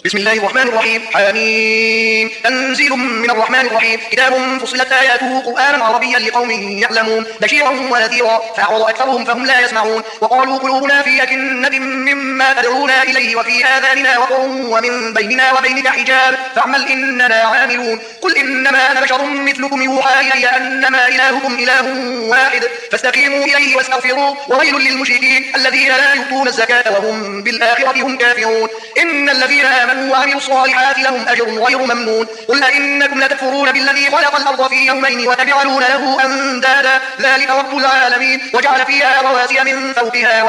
بسم الله الرحمن الرحيم. حميم. تنزيل من الرحمن الرحيم. كتاب فصلت آياته قرآنا عربيا لقوم يعلمون بشيرا ونذيرا فأعرض أكثرهم فهم لا يسمعون وقالوا قلوبنا في أكنة مما تدعونا إليه وفي آذاننا وقر ومن بيننا وبينك حجاب فاعمل إننا عاملون. قل إنما أنا بشر مثلكم يوحى إلي أنما إلهكم إله واحد فاستقيموا إليه واستغفروه وويل للمشركين الذين لا يؤتون الزكاة وهم بالآخرة هم كافرون. إن الذين آمنوا وعملوا الصالحات لهم أجر غير ممنون. قل أئنكم لتكفرون بالذي خلق الأرض في يومين وتجعلون له أندادا ذلك رب العالمين وجعل فيها رواسي من فوقها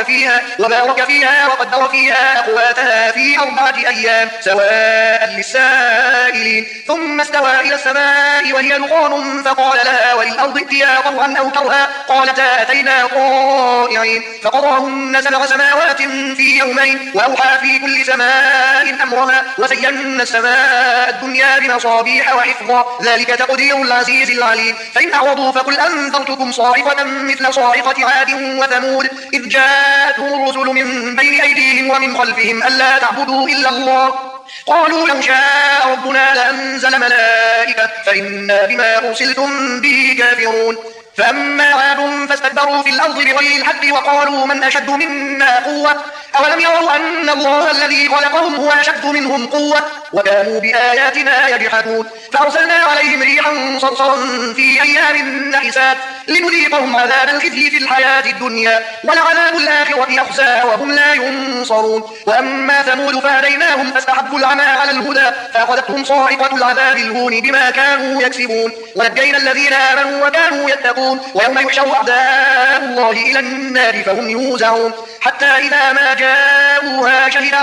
وبارك فيها وقدر فيها أقواتها في 4 أيام سواء للسائلين ثم استوى إلى السماء وهي دخان فقال لها وللأرض ائتيا طوعا أو كرها قالتا أتينا طائعين فقضاهن 7 سماوات في يومين وأوحى في كل سماء أمرها وزينا السماء الدنيا بمصابيح وحفظا ذلك تقدير العزيز العليم. فإن أعرضوا فقل أنذرتكم صاعقة مثل صاعقة عاد وثمود إذ جاءتهم الرسل من بين أيديهم ومن خلفهم ألا تعبدوا إلا الله قالوا لو شاء ربنا لأنزل ملائكة فإنا بما أرسلتم به كافرون. فأما عاد فاستكبروا في الأرض بغير الحق وقالوا من أشد منا قوة أولم يروا أن الله الذي خلقهم هو أشد منهم قوة وكانوا بآياتنا يجحدون. فأرسلنا عليهم ريحا صرصرا في أيام نحسات لنذيقهم عذاب الخزي في الحياة الدنيا ولعذاب الآخرة أخزى وهم لا ينصرون. وأما ثمود فهديناهم فاستحبوا العمى على الهدى فأخذتهم صاعقة العذاب الهون بما كانوا يكسبون ونجينا الذين آمنوا وكانوا يتقون. ويوم يحشر أعداء الله إلى النار فهم يوزعون حتى إذا ما جاءوها شهد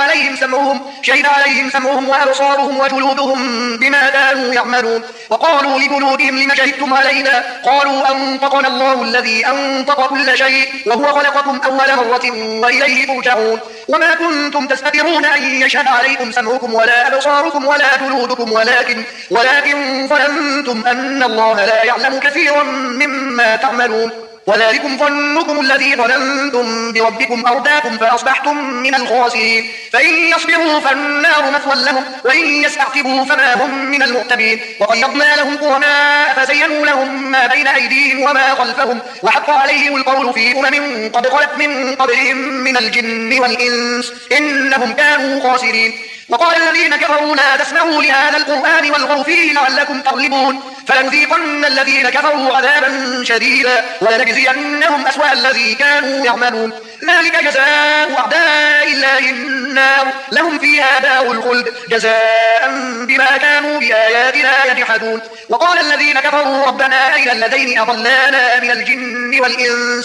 عليهم سمعهم وأبصارهم وجلودهم بما كانوا يعملون. وقالوا لجلودهم لم شهدتم علينا قالوا أنطقنا الله الذي أنطق كل شيء وهو خلقكم أول مرة وإليه ترجعون. وما كنتم تستترون أن يشهد عليكم سمعكم ولا أبصاركم ولا جلودكم ولكن ظننتم أن الله لا يعلم كثيرا مما تعملون. وذلكم ظنكم الذي ظننتم بربكم أرداكم فأصبحتم من الخاسرين. فإن يصبروا فالنار مثوى لهم وإن يستعتبوا فما هم من المعتبين. وقيضنا لهم قرناء فزينوا لهم ما بين أيديهم وما خلفهم وحق عليهم القول في قد خلت من قبلهم من الجن والإنس إنهم كانوا خاسرين. وقال الذين كفروا لا تسمعوا لهذا القرآن والغوا فيه لعلكم تغلبون. فلنذيقن الذين كفروا عذابا شديدا ولنجزينهم أسوأ الذي كانوا يعملون. ذلك جزاء أعداء الله النار لهم فيها دار الخلد جزاء بما كانوا بآياتنا يجحدون. وقال الذين كفروا ربنا أين الذين أضلانا من الجن والإنس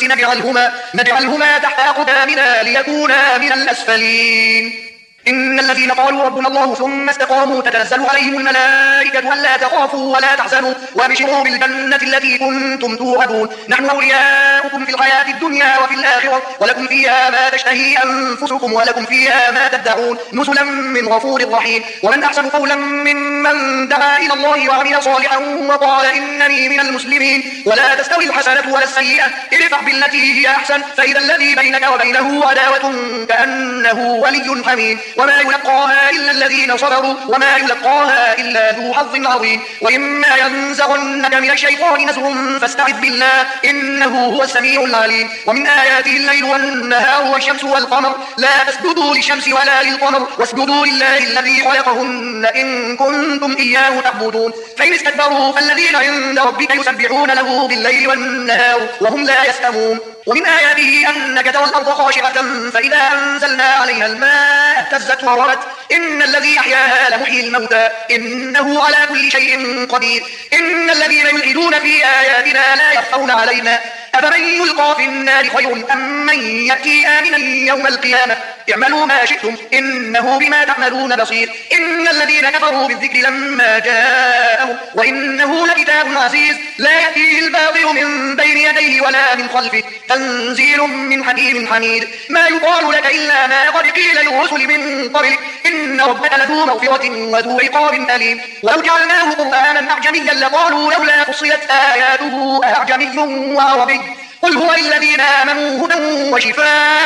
نجعلهما تحت أقدامنا ليكونا من الأسفلين. إن الذين قالوا ربنا الله ثم استقاموا تتنزل عليهم الملائكة ألا تخافوا ولا تحزنوا وابشروا بالجنة التي كنتم توعدون نحن أولياؤكم في الحياة الدنيا وفي الآخرة ولكم فيها ما تشتهي أنفسكم ولكم فيها ما تدعون نزلا من غفور رحيم. ومن أحسن قولا ممن دعا إلى الله وعمل صالحا وقال إنني من المسلمين. ولا تستوي الحسنة ولا السيئة ادفع بالتي هي أحسن فإذا الذي بينك وبينه عداوة كأنه ولي حميم. وما يلقاها إلا الذين صبروا وما يلقاها إلا ذو حظ عظيم. وإما ينزغنك من الشيطان نزغ فاستعذ بالله إنه هو السميع العليم. ومن آياته الليل والنهار والشمس والقمر لا تسجدوا للشمس ولا للقمر واسجدوا لله الذي خلقهن إن كنتم إياه تعبدون. فإن استكبروا فالذين عند ربك يسبحون له بالليل والنهار وهم لا يسأمون. ومن آياته أنك ترى الأرض خاشعة فإذا أنزلنا عليها الماء اهتزت وربت إن الذي أحياها لمحيي الموتى إنه على كل شيء قدير. إن الذين يلحدون في آياتنا لا يخفون علينا أفمن يلقى في النار خير أم من يأتي آمنا يوم القيامة اعملوا ما شئتم إنه بما تعملون بصير. إن الذين كفروا بالذكر لما جاءهم وإنه لكتاب عزيز لا يأتيه الباطل من بين يديه ولا من خلفه تنزيل من حكيم حميد. ما يقال لك إلا ما قد قيل للرسل من قبلك إن ربك لذو مغفرة وذو عقاب أليم. ولو جعلناه قرآنا أعجميا لقالوا لولا فصلت آياته أعجمي وعربي قل هو للذين آمنوا هدى وشفاء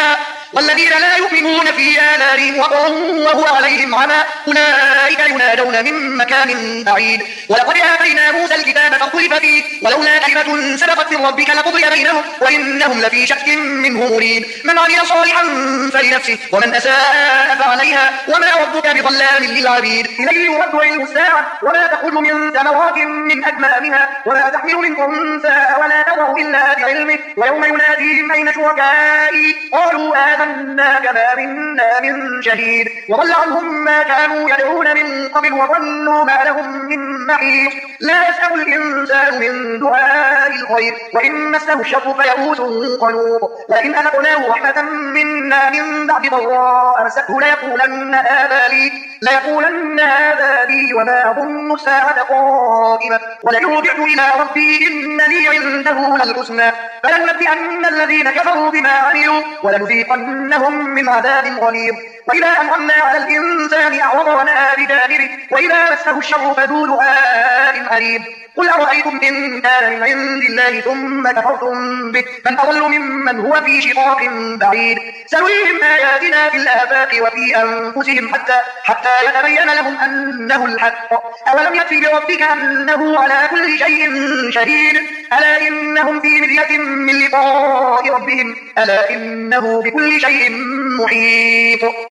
والذين لا يؤمنون في آذانهم وقر وهو عليهم عمى أولئك ينادون من مكان بعيد ولقد آتينا موسى الكتاب فاختلف فيه ولولا كلمة سبقت من ربك لقضي بينهم وإنهم لفي شك منه مريب من عمل صالحا فلنفسه ومن أساء فعليها وما ربك بظلام للعبيد إليه يرد علم الساعة وما تخرج من ثمرات من أكمامها وما تحمل من أنثى ولا تضع إلا بعلمه ويوم يناديهم أين شركائي قالوا آذنا كما منا من شهيد وضل عنهم ما كانوا يدعون من قبل وظنوا ما لهم من محيص لا يسأم الإنسان من دعاء الخير وإن مسه الشر فيئوس قنوط لئن أذقناه رحمة منا من بعد ضراء مسته ليقولن هذا لي وما أظن الساعة قائمة ولئن رجعت إلى ربي إن لي عنده للحسنى فلننبئن الذين كفروا بما عملوا ولنذيقنهم من عذاب غليظ وإذا أنعمنا على الإنسان أعرض ونأى بجانبه وإذا مسه الشر فذو دعاء حريب قل أرأيتم إن كان من عند الله ثم كفرتم به من أضل ممن هو في شقاق بعيد سنريهم آياتنا في الآفاق وفي أنفسهم حتى يتبين لهم أنه الحق أولم يكفي بربك أنه على كل شيء شهيد ألا إنهم في مرية من لقاء ربهم ألا إنه بكل شيء محيط